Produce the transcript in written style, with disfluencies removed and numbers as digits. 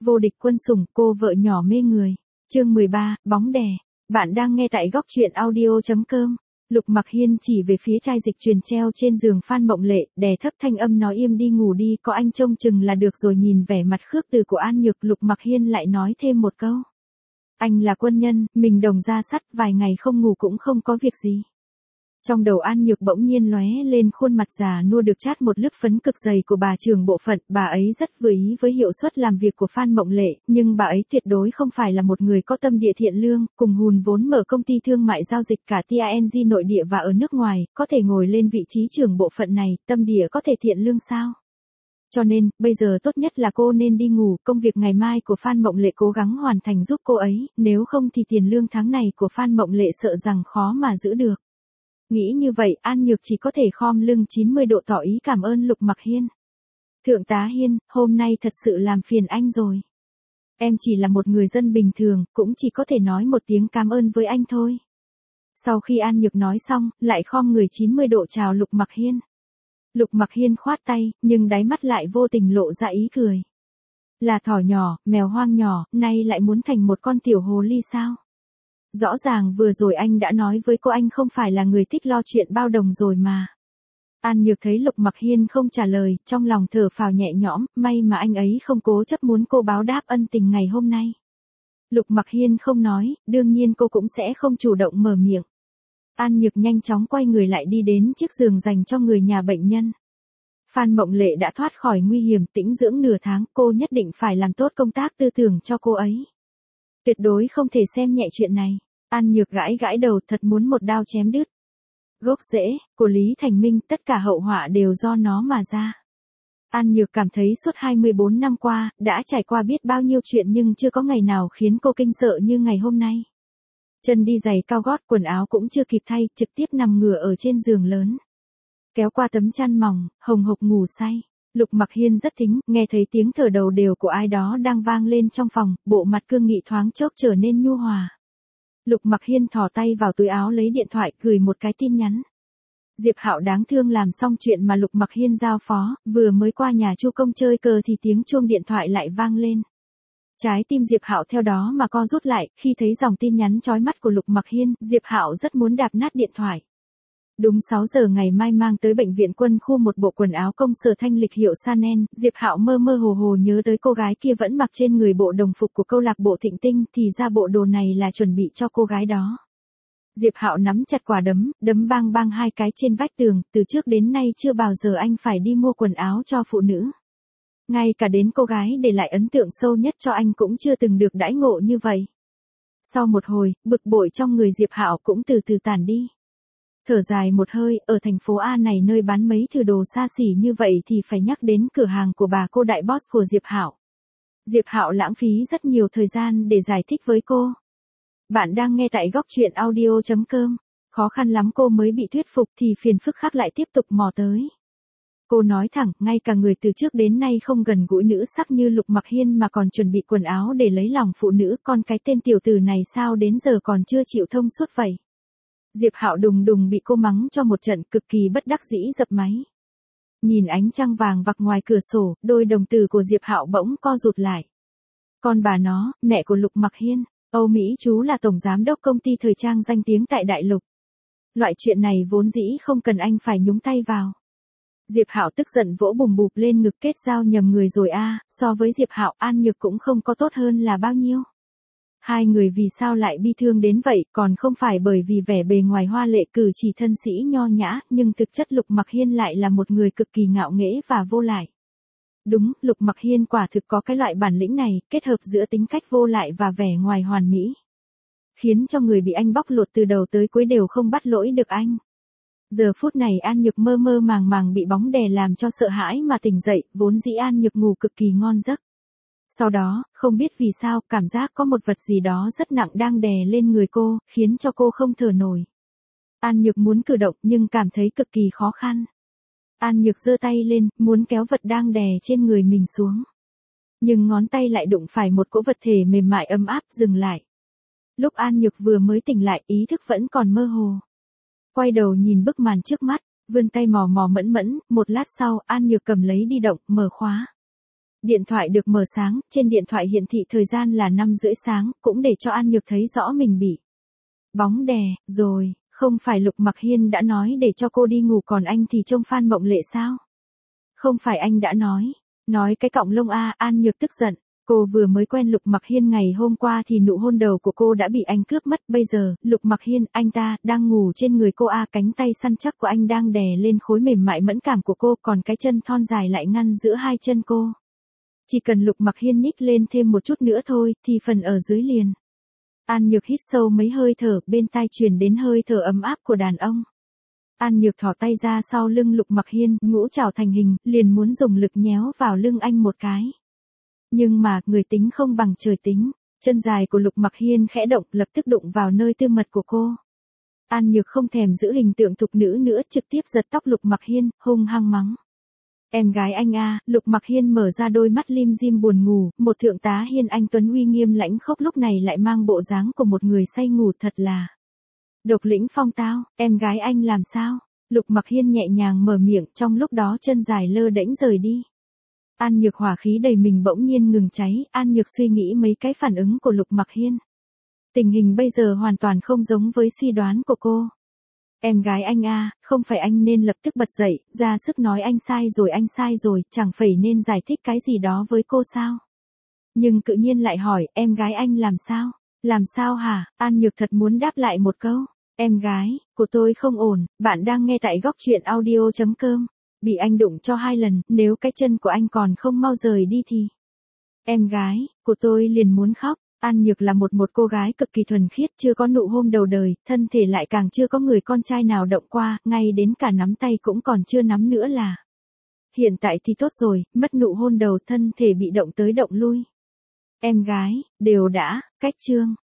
Vô địch quân sủng, cô vợ nhỏ mê người. Chương 13, bóng đè. Bạn đang nghe tại góc truyện audio.com. Lục Mặc Hiên chỉ về phía chai dịch truyền treo trên giường Phan Mộng Lệ, đè thấp thanh âm nói im đi ngủ đi, có anh trông chừng là được rồi. Nhìn vẻ mặt khước từ của An Nhược, Lục Mặc Hiên lại nói thêm một câu. Anh là quân nhân, mình đồng ra sắt, vài ngày không ngủ cũng không có việc gì. Trong đầu An Nhược bỗng nhiên lóe lên khuôn mặt già nua được chát một lớp phấn cực dày của bà trưởng bộ phận, bà ấy rất vừa ý với hiệu suất làm việc của Phan Mộng Lệ, nhưng bà ấy tuyệt đối không phải là một người có tâm địa thiện lương, cùng hùn vốn mở công ty thương mại giao dịch cả TANG nội địa và ở nước ngoài, có thể ngồi lên vị trí trưởng bộ phận này, tâm địa có thể thiện lương sao? Cho nên, bây giờ tốt nhất là cô nên đi ngủ, công việc ngày mai của Phan Mộng Lệ cố gắng hoàn thành giúp cô ấy, nếu không thì tiền lương tháng này của Phan Mộng Lệ sợ rằng khó mà giữ được. Nghĩ như vậy, An Nhược chỉ có thể khom lưng 90 độ tỏ ý cảm ơn Lục Mặc Hiên. Thượng tá Hiên, hôm nay thật sự làm phiền anh rồi. Em chỉ là một người dân bình thường, cũng chỉ có thể nói một tiếng cảm ơn với anh thôi. Sau khi An Nhược nói xong, lại khom người 90 độ chào Lục Mặc Hiên. Lục Mặc Hiên khoát tay, nhưng đáy mắt lại vô tình lộ ra ý cười. Là thỏ nhỏ, mèo hoang nhỏ, nay lại muốn thành một con tiểu hồ ly sao? Rõ ràng vừa rồi anh đã nói với cô anh không phải là người thích lo chuyện bao đồng rồi mà. An Nhược thấy Lục Mặc Hiên không trả lời, trong lòng thở phào nhẹ nhõm, may mà anh ấy không cố chấp muốn cô báo đáp ân tình ngày hôm nay. Lục Mặc Hiên không nói, đương nhiên cô cũng sẽ không chủ động mở miệng. An Nhược nhanh chóng quay người lại đi đến chiếc giường dành cho người nhà bệnh nhân. Phan Mộng Lệ đã thoát khỏi nguy hiểm tĩnh dưỡng nửa tháng, cô nhất định phải làm tốt công tác tư tưởng cho cô ấy. Tuyệt đối không thể xem nhẹ chuyện này. An Nhược gãi gãi đầu, thật muốn một đao chém đứt. Gốc rễ của Lý Thành Minh, tất cả hậu họa đều do nó mà ra. An Nhược cảm thấy suốt 24 năm qua, đã trải qua biết bao nhiêu chuyện nhưng chưa có ngày nào khiến cô kinh sợ như ngày hôm nay. Chân đi giày cao gót, quần áo cũng chưa kịp thay, trực tiếp nằm ngửa ở trên giường lớn. Kéo qua tấm chăn mỏng, hồng hộc ngủ say. Lục Mặc Hiên rất thính, nghe thấy tiếng thở đầu đều của ai đó đang vang lên trong phòng, bộ mặt cương nghị thoáng chốc trở nên nhu hòa. Lục Mặc Hiên thò tay vào túi áo lấy điện thoại, gửi một cái tin nhắn. Diệp Hạo đáng thương làm xong chuyện mà Lục Mặc Hiên giao phó, vừa mới qua nhà Chu Công chơi cờ thì tiếng chuông điện thoại lại vang lên. Trái tim Diệp Hạo theo đó mà co rút lại, khi thấy dòng tin nhắn chói mắt của Lục Mặc Hiên, Diệp Hạo rất muốn đạp nát điện thoại. Đúng 6 giờ ngày mai mang tới bệnh viện quân khu một bộ quần áo công sở thanh lịch hiệu Chanel, Diệp Hạo mơ mơ hồ hồ nhớ tới cô gái kia vẫn mặc trên người bộ đồng phục của câu lạc bộ Thịnh Tinh, thì ra bộ đồ này là chuẩn bị cho cô gái đó. Diệp Hạo nắm chặt quả đấm, đấm bang bang hai cái trên vách tường, từ trước đến nay chưa bao giờ anh phải đi mua quần áo cho phụ nữ. Ngay cả đến cô gái để lại ấn tượng sâu nhất cho anh cũng chưa từng được đãi ngộ như vậy. Sau một hồi, bực bội trong người Diệp Hạo cũng từ từ tản đi. Thở dài một hơi, ở thành phố A này nơi bán mấy thứ đồ xa xỉ như vậy thì phải nhắc đến cửa hàng của bà cô đại boss của Diệp Hạo. Diệp Hạo lãng phí rất nhiều thời gian để giải thích với cô. Bạn đang nghe tại góc truyện audio.com. Khó khăn lắm cô mới bị thuyết phục thì phiền phức khác lại tiếp tục mò tới. Cô nói thẳng, ngay cả người từ trước đến nay không gần gũi nữ sắc như Lục Mặc Hiên mà còn chuẩn bị quần áo để lấy lòng phụ nữ, con cái tên tiểu tử này sao đến giờ còn chưa chịu thông suốt vậy. Diệp Hạo đùng đùng bị cô mắng cho một trận, cực kỳ bất đắc dĩ dập máy. Nhìn ánh trăng vàng vặc ngoài cửa sổ, đôi đồng tử của Diệp Hạo bỗng co rụt lại. Con bà nó, mẹ của Lục Mặc Hiên, Âu Mỹ chú là tổng giám đốc công ty thời trang danh tiếng tại Đại Lục. Loại chuyện này vốn dĩ không cần anh phải nhúng tay vào. Diệp Hạo tức giận vỗ bùm bụp lên ngực, kết giao nhầm người rồi a, so với Diệp Hạo, An Nhược cũng không có tốt hơn là bao nhiêu. Hai người vì sao lại bi thương đến vậy, còn không phải bởi vì vẻ bề ngoài hoa lệ cử chỉ thân sĩ nho nhã, nhưng thực chất Lục Mặc Hiên lại là một người cực kỳ ngạo nghễ và vô lại. Đúng, Lục Mặc Hiên quả thực có cái loại bản lĩnh này, kết hợp giữa tính cách vô lại và vẻ ngoài hoàn mỹ. Khiến cho người bị anh bóc lột từ đầu tới cuối đều không bắt lỗi được anh. Giờ phút này An Nhược mơ mơ màng màng bị bóng đè làm cho sợ hãi mà tỉnh dậy, vốn dĩ An Nhược ngủ cực kỳ ngon giấc. Sau đó, không biết vì sao, cảm giác có một vật gì đó rất nặng đang đè lên người cô, khiến cho cô không thở nổi. An Nhược muốn cử động nhưng cảm thấy cực kỳ khó khăn. An Nhược giơ tay lên, muốn kéo vật đang đè trên người mình xuống. Nhưng ngón tay lại đụng phải một cỗ vật thể mềm mại ấm áp, dừng lại. Lúc An Nhược vừa mới tỉnh lại, ý thức vẫn còn mơ hồ. Quay đầu nhìn bức màn trước mắt, vươn tay mò mò mẫn mẫn, một lát sau, An Nhược cầm lấy đi động, mở khóa. Điện thoại được mở sáng, trên điện thoại hiển thị thời gian là 5:30 sáng, cũng để cho An Nhược thấy rõ mình bị bóng đè, rồi, không phải Lục Mặc Hiên đã nói để cho cô đi ngủ còn anh thì trông Phan Mộng Lệ sao? Không phải anh đã nói cái cọng lông a, An Nhược tức giận. Cô vừa mới quen Lục Mặc Hiên ngày hôm qua thì nụ hôn đầu của cô đã bị anh cướp mất, bây giờ, Lục Mặc Hiên, anh ta, đang ngủ trên người cô a, cánh tay săn chắc của anh đang đè lên khối mềm mại mẫn cảm của cô, còn cái chân thon dài lại ngăn giữa hai chân cô. Chỉ cần Lục Mặc Hiên nhích lên thêm một chút nữa thôi, thì phần ở dưới liền. An Nhược hít sâu mấy hơi thở, bên tai truyền đến hơi thở ấm áp của đàn ông. An Nhược thò tay ra sau lưng Lục Mặc Hiên, ngũ trảo thành hình, liền muốn dùng lực nhéo vào lưng anh một cái. Nhưng mà, người tính không bằng trời tính, chân dài của Lục Mặc Hiên khẽ động, lập tức đụng vào nơi tư mật của cô. An Nhược không thèm giữ hình tượng thục nữ nữa, trực tiếp giật tóc Lục Mặc Hiên, hung hăng mắng. Em gái anh a, Lục Mặc Hiên mở ra đôi mắt lim dim buồn ngủ, một thượng tá Hiên anh tuấn uy nghiêm lãnh khốc lúc này lại mang bộ dáng của một người say ngủ, thật là độc lĩnh phong tao. Em gái anh làm sao? Lục Mặc Hiên nhẹ nhàng mở miệng, trong lúc đó chân dài lơ đễnh rời đi. An Nhược hỏa khí đầy mình bỗng nhiên ngừng cháy, An Nhược suy nghĩ mấy cái phản ứng của Lục Mặc Hiên. Tình hình bây giờ hoàn toàn không giống với suy đoán của cô. Em gái anh a, không phải anh nên lập tức bật dậy, ra sức nói anh sai rồi, chẳng phải nên giải thích cái gì đó với cô sao? Nhưng tự nhiên lại hỏi, em gái anh làm sao? Làm sao hả? An Nhược thật muốn đáp lại một câu. Em gái của tôi không ổn, bạn đang nghe tại góc truyện audio.com. Bị anh đụng cho 2 lần, nếu cái chân của anh còn không mau rời đi thì... Em gái của tôi liền muốn khóc. An Nhược là một cô gái cực kỳ thuần khiết, chưa có nụ hôn đầu đời, thân thể lại càng chưa có người con trai nào động qua, ngay đến cả nắm tay cũng còn chưa nắm nữa là. Hiện tại thì tốt rồi, mất nụ hôn đầu, thân thể bị động tới động lui. Em gái, đều đã, cách chương.